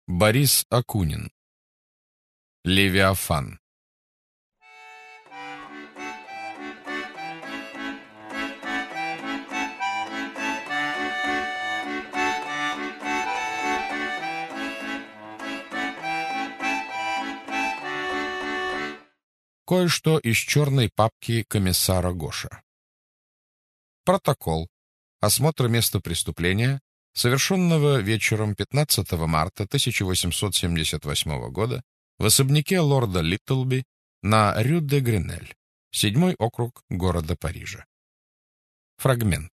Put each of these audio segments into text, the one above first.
Борис Акунин. Левиафан. Кое-что из черной папки комиссара Гоша. Протокол. Осмотр места преступления, совершенного вечером 15 марта 1878 года в особняке лорда Литтлби на Рю-де-Гренель, 7-й округ города Парижа. Фрагмент.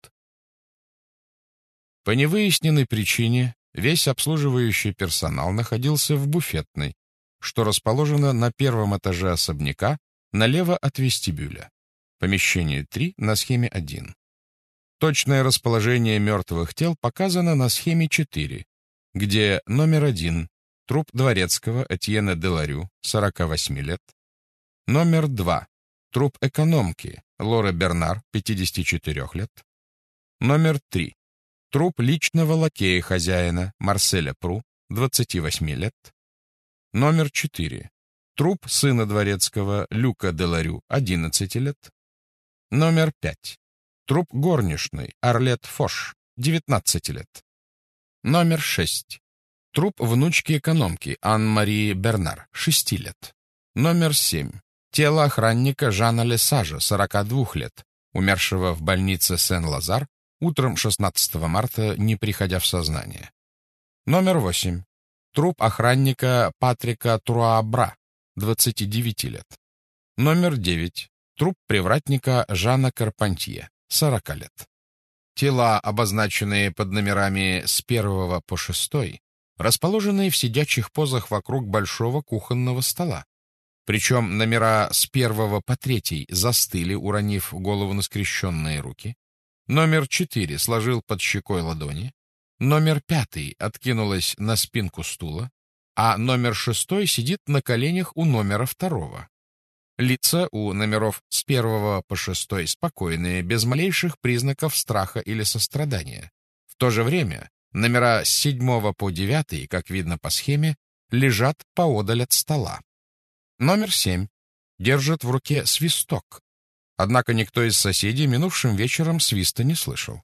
По невыясненной причине весь обслуживающий персонал находился в буфетной, что расположено на первом этаже особняка, налево от вестибюля. Помещение 3 на схеме 1. Точное расположение мертвых тел показано на схеме 4, где номер 1 – труп дворецкого Этьена де Ларю, 48 лет, номер 2 – труп экономки Лоры Бернар, 54 лет, номер 3 – труп личного лакея хозяина Марселя Пру, 28 лет, номер 4 – труп сына дворецкого Люка де Ларю, 11 лет, номер 5 – труп горничной Арлет Фош, 19 лет. Номер 6. Труп внучки экономки Ан-Марии Бернар, 6 лет. Номер 7. Тело охранника Жана Лесажа, 42 лет, умершего в больнице Сен-Лазар утром 16 марта, не приходя в сознание. Номер 8. Труп охранника Патрика Труабра, 29 лет. Номер 9. Труп привратника Жана Карпантье, 40 лет. Тела, обозначенные под номерами с 1 по 6, расположены в сидячих позах вокруг большого кухонного стола. Причем номера с 1 по 3 застыли, уронив голову на скрещенные руки. Номер 4 сложил под щекой ладони. Номер 5 откинулась на спинку стула, а номер 6 сидит на коленях у номера 2. Лица у номеров с 1 по 6 спокойные, без малейших признаков страха или сострадания. В то же время номера с 7 по 9, как видно по схеме, лежат поодаль от стола. Номер 7 держит в руке свисток. Однако никто из соседей минувшим вечером свиста не слышал.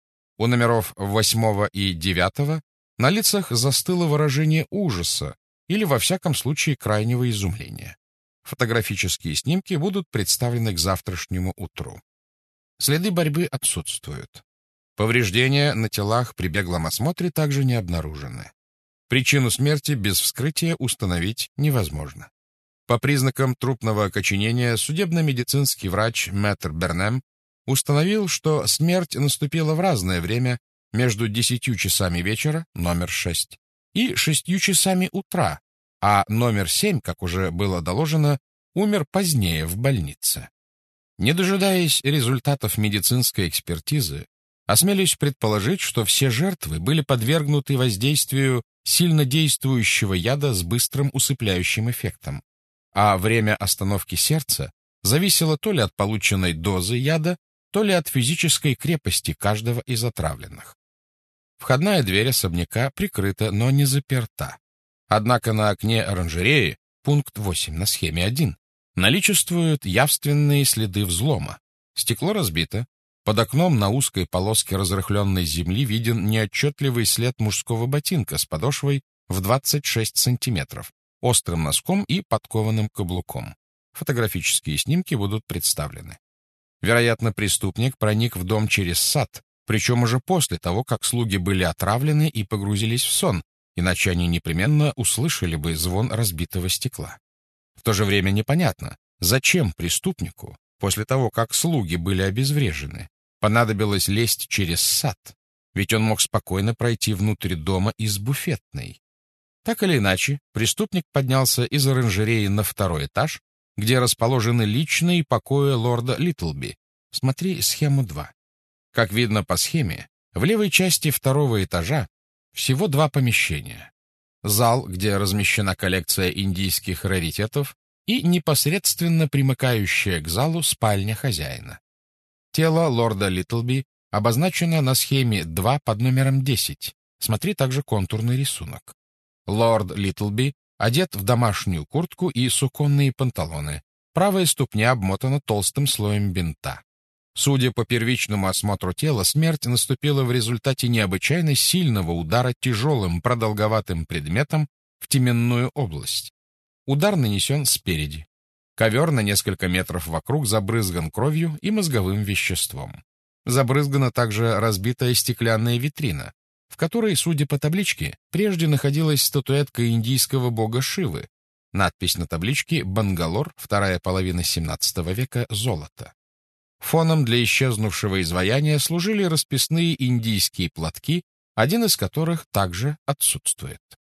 У номеров 8 и 9 на лицах застыло выражение ужаса или, во всяком случае, крайнего изумления. Фотографические снимки будут представлены к завтрашнему утру. Следы борьбы отсутствуют. Повреждения на телах при беглом осмотре также не обнаружены. Причину смерти без вскрытия установить невозможно. По признакам трупного окоченения судебно-медицинский врач Мэтр Бернем установил, что смерть наступила в разное время между 10 часами вечера, номер 6, и 6 часами утра, а номер 7, как уже было доложено, умер позднее в больнице. Не дожидаясь результатов медицинской экспертизы, осмелюсь предположить, что все жертвы были подвергнуты воздействию сильнодействующего яда с быстрым усыпляющим эффектом, а время остановки сердца зависело то ли от полученной дозы яда, то ли от физической крепости каждого из отравленных. Входная дверь особняка прикрыта, но не заперта. Однако на окне оранжереи, пункт 8 на схеме 1, наличествуют явственные следы взлома. Стекло разбито, под окном на узкой полоске разрыхленной земли виден неотчетливый след мужского ботинка с подошвой в 26 сантиметров, острым носком и подкованным каблуком. Фотографические снимки будут представлены. Вероятно, преступник проник в дом через сад, причем уже после того, как слуги были отравлены и погрузились в сон, иначе они непременно услышали бы звон разбитого стекла. В то же время непонятно, зачем преступнику, после того, как слуги были обезврежены, понадобилось лезть через сад, ведь он мог спокойно пройти внутрь дома из буфетной. Так или иначе, преступник поднялся из оранжереи на 2 этаж, где расположены личные покои лорда Литтлби. Смотри схему 2. Как видно по схеме, в левой части 2 этажа всего 2 помещения. Зал, где размещена коллекция индийских раритетов, и непосредственно примыкающая к залу спальня хозяина. Тело лорда Литтлби обозначено на схеме 2 под номером 10. Смотри также контурный рисунок. Лорд Литлби одет в домашнюю куртку и суконные панталоны. Правая ступня обмотана толстым слоем бинта. Судя по первичному осмотру тела, смерть наступила в результате необычайно сильного удара тяжелым продолговатым предметом в теменную область. Удар нанесен спереди. Ковер на несколько метров вокруг забрызган кровью и мозговым веществом. Забрызгана также разбитая стеклянная витрина, в которой, судя по табличке, прежде находилась статуэтка индийского бога Шивы. Надпись на табличке «Бангалор, вторая половина XVII века, золото». Фоном для исчезнувшего изваяния служили расписные индийские платки, один из которых также отсутствует.